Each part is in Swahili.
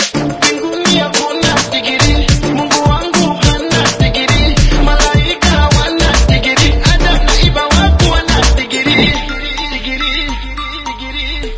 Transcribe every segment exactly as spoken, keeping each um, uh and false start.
Mbinguni hakuna digiri, Mungu wangu hana digiri, malaika wana digiri, Adam na Eva watu wana digiri. Digiri, digiri.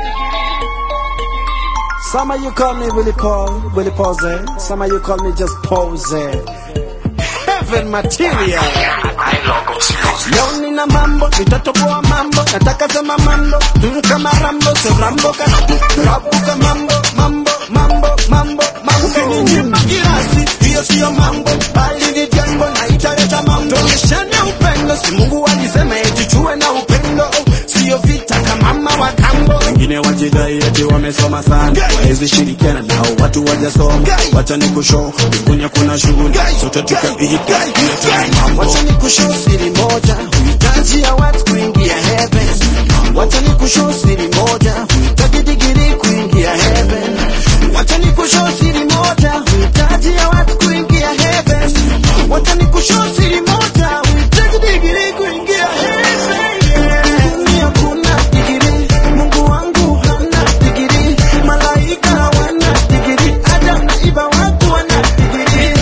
Some of you call me Willie Paul, Willie Pose. Some of you call me just Pose. Heaven material. Leo nina mambo, nitatoboa mambo, nataka sema mambo, mm, kama Rambo, so Rambo ka rabuka mambo, mambo, mambo, mambo, mambo. Ukininyima girasi, hiyo siyo mambo, bali ni jambo na italeta mambo. Tuonyeshane upendo, si Mungu alisema eti tuwe na upendo, siyo vita kama mama wa kambo. Wengine wajidai eti wamesoma sana, wawezi shirikiana nao watu wajasoma. Wacha nikushow, mbinguni kuna shughuli, sote tukapiga, wacha nikushow siri moja, huhitaji ya watu kuingia heaven. Wacha nikushow siri moja, huhitaji digiri kuingia heaven. Wacha nikushow siri moja, huhitaji ya watu kuingia heaven. Wacha nikushow siri moja, huhitaji digiri kuingia heaven. Mbinguni hakuna digiri, Mungu wangu hana digiri, malaika hawana digiri, Adam na Eva watu wana digiri.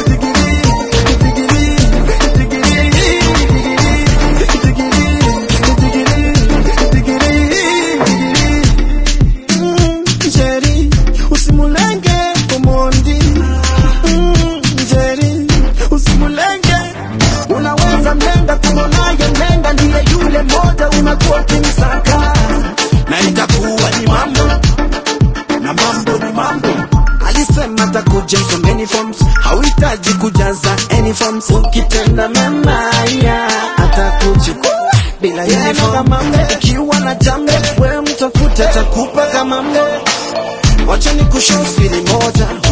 Unaweza mlenga kumonaye mlenga ndiye yule moja unakuwa kinisaka, na itakuwa ni mambo na mambo ni mambo. Alisema takuja so many forms, hauhitaji kujaza any forms. Ukitenda mema ya atakuchukua bila yeye kama mbe. Ukiwa na jambo wewe mtafute atakupa kama mbe. Wacha nikushow siri moja,